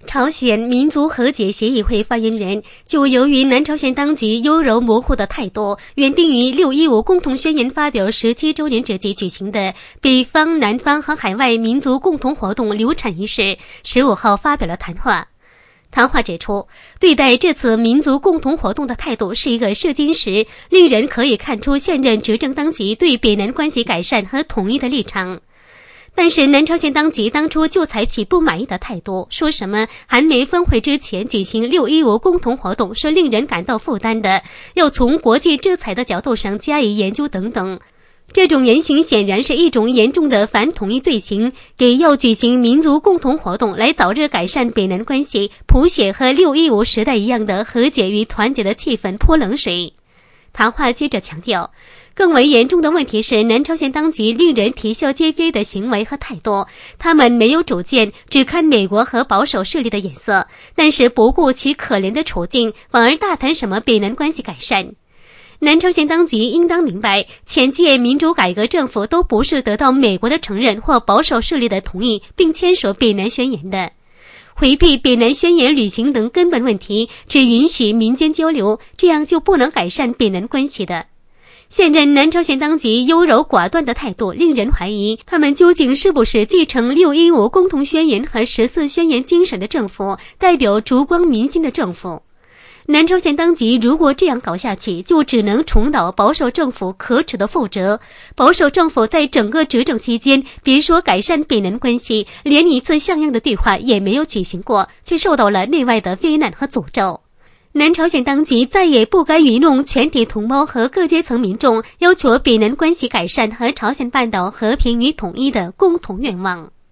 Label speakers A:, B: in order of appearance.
A: 朝鲜民族和解协议会发言人就由于南朝鲜当局优柔模糊的态度，原定于6.15共同宣言发表17周年之际举行的北方、南方和海外民族共同活动流产仪式15号发表了谈话。谈话指出，对待这次民族共同活动的态度是一个试金石，令人可以看出现任执政当局对北南关系改善和统一的立场。但是南朝鲜当局当初就采取不满意的态度，说什么韩美峰会之前举行6.15共同活动是令人感到负担的，要从国际制裁的角度上加以研究等等。这种言行显然是一种严重的反统一罪行，给要举行民族共同活动来早日改善北南关系，谱写和6.15时代一样的和解与团结的气氛泼冷水。谈话接着强调，更为严重的问题是南朝鲜当局令人啼笑皆非的行为和态度，他们没有主见，只看美国和保守势力的眼色，但是不顾其可怜的处境，反而大谈什么北南关系改善。南朝鲜当局应当明白，前届民主改革政府都不是得到美国的承认或保守势力的同意并签署北南宣言的。回避北南宣言履行等根本问题，只允许民间交流，这样就不能改善北南关系的。现任南朝鲜当局优柔寡断的态度令人怀疑，他们究竟是不是继承6.15共同宣言和14宣言精神的政府，代表烛光民心的政府。南朝鲜当局如果这样搞下去，就只能重蹈保守政府可耻的覆辙。保守政府在整个执政期间，别说改善北南关系，连一次像样的对话也没有举行过，却受到了内外的非难和诅咒。南朝鲜当局再也不该愚弄全体同胞和各阶层民众，要求北南关系改善和朝鲜半岛和平与统一的共同愿望。